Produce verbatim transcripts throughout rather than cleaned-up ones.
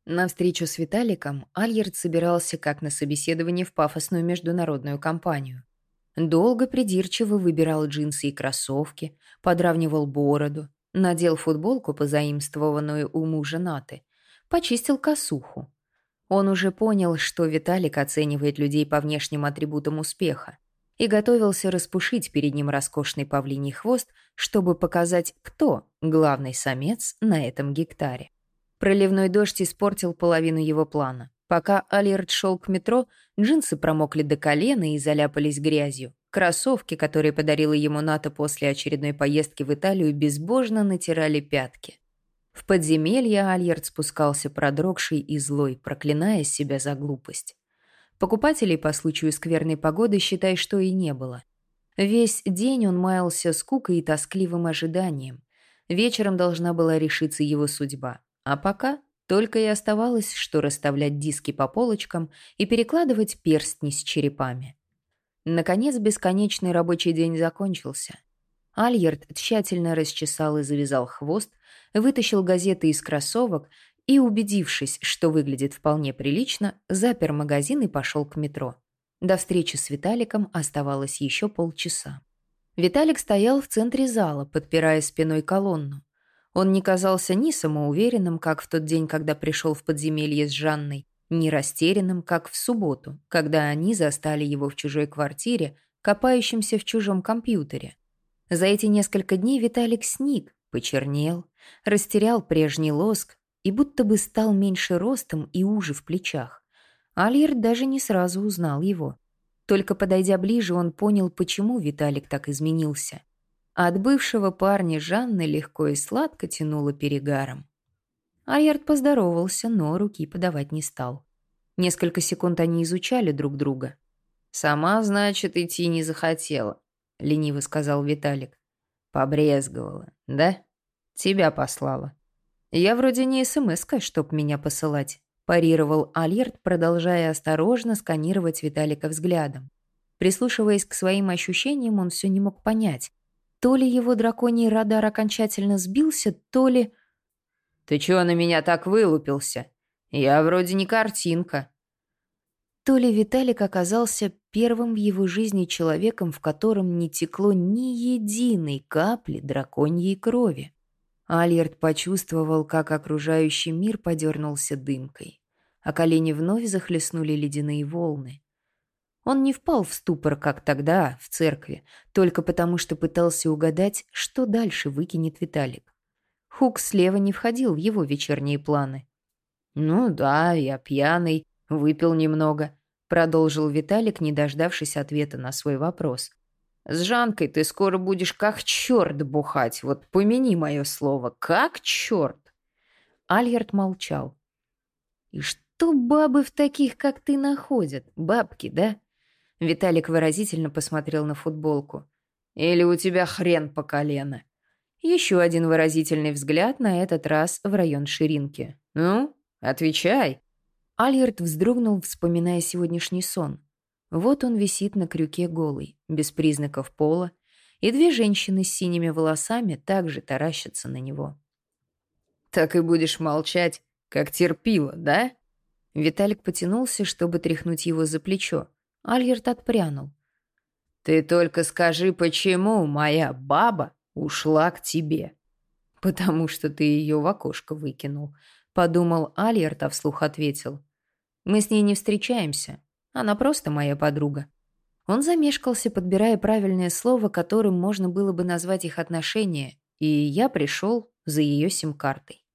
На встречу с Виталиком Альерт собирался как на собеседование в пафосную международную компанию. Долго придирчиво выбирал джинсы и кроссовки, подравнивал бороду, надел футболку, позаимствованную у мужа Наты, почистил косуху. Он уже понял, что Виталик оценивает людей по внешним атрибутам успеха и готовился распушить перед ним роскошный павлиний хвост, чтобы показать, кто главный самец на этом гектаре. Проливной дождь испортил половину его плана. Пока Альерт шел к метро, джинсы промокли до колена и заляпались грязью. Кроссовки, которые подарила ему Ната после очередной поездки в Италию, безбожно натирали пятки. В подземелье Альерт спускался продрогший и злой, проклиная себя за глупость. Покупателей по случаю скверной погоды, считай, что и не было. Весь день он маялся скукой и тоскливым ожиданием. Вечером должна была решиться его судьба. А пока только и оставалось, что расставлять диски по полочкам и перекладывать перстни с черепами. Наконец, бесконечный рабочий день закончился. Альерт тщательно расчесал и завязал хвост, вытащил газеты из кроссовок и, убедившись, что выглядит вполне прилично, запер магазин и пошел к метро. До встречи с Виталиком оставалось еще полчаса. Виталик стоял в центре зала, подпирая спиной колонну. Он не казался ни самоуверенным, как в тот день, когда пришел в подземелье с Жанной, ни растерянным, как в субботу, когда они застали его в чужой квартире, копающимся в чужом компьютере. За эти несколько дней Виталик сник, почернел, растерял прежний лоск и будто бы стал меньше ростом и уже в плечах. Альерт даже не сразу узнал его. Только подойдя ближе, он понял, почему Виталик так изменился. От бывшего парня Жанны легко и сладко тянуло перегаром. Альерт поздоровался, но руки подавать не стал. Несколько секунд они изучали друг друга. «Сама, значит, идти не захотела», — лениво сказал Виталик. «Побрезговала, да? Тебя послала». «Я вроде не смс-ка, чтоб меня посылать», — парировал Альерт, продолжая осторожно сканировать Виталика взглядом. Прислушиваясь к своим ощущениям, он все не мог понять, то ли его драконий радар окончательно сбился, то ли... «Ты чего на меня так вылупился? Я вроде не картинка». То ли Виталик оказался первым в его жизни человеком, в котором не текло ни единой капли драконьей крови. Альерт почувствовал, как окружающий мир подернулся дымкой, а колени вновь захлестнули ледяные волны. Он не впал в ступор, как тогда, в церкви, только потому что пытался угадать, что дальше выкинет Виталик. Хук слева не входил в его вечерние планы. «Ну да, я пьяный, выпил немного», — продолжил Виталик, не дождавшись ответа на свой вопрос. «С Жанкой ты скоро будешь как черт бухать, вот помяни мое слово, как черт!» Альерт молчал. «И что бабы в таких, как ты, находят? Бабки, да?» Виталик выразительно посмотрел на футболку. «Или у тебя хрен по колено?» Еще один выразительный взгляд, на этот раз в район ширинки. «Ну, отвечай!» Альерт вздрогнул, вспоминая сегодняшний сон. Вот он висит на крюке голый, без признаков пола, и две женщины с синими волосами также таращатся на него. «Так и будешь молчать, как терпила, да?» Виталик потянулся, чтобы тряхнуть его за плечо. Альерт отпрянул. «Ты только скажи, почему моя баба ушла к тебе?» «Потому что ты ее в окошко выкинул», — подумал Альерт, а вслух ответил. «Мы с ней не встречаемся. Она просто моя подруга». Он замешкался, подбирая правильное слово, которым можно было бы назвать их отношения, и я пришел за ее сим-картой.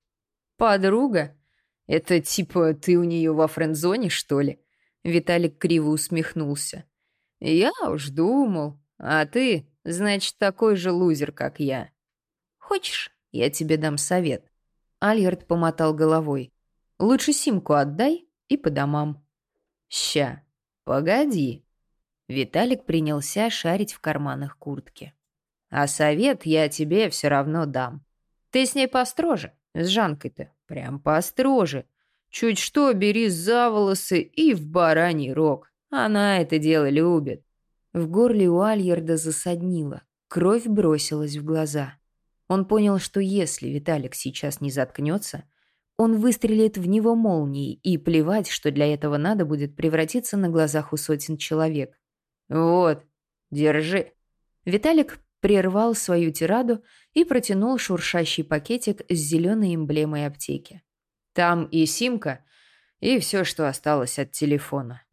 «Подруга? Это типа ты у нее во френд-зоне, что ли?» Виталик криво усмехнулся. «Я уж думал. А ты, значит, такой же лузер, как я. Хочешь, я тебе дам совет?» Альерт помотал головой. «Лучше симку отдай и по домам». «Ща, погоди». Виталик принялся шарить в карманах куртки. «А совет я тебе все равно дам. Ты с ней построже, с Жанкой-то, прям построже. Чуть что, бери за волосы и в бараний рог. Она это дело любит». В горле у Альерда засаднило. Кровь бросилась в глаза. Он понял, что если Виталик сейчас не заткнется, он выстрелит в него молнией, и плевать, что для этого надо будет превратиться на глазах у сотен человек. «Вот, держи». Виталик прервал свою тираду и протянул шуршащий пакетик с зеленой эмблемой аптеки. «Там и симка, и все, что осталось от телефона».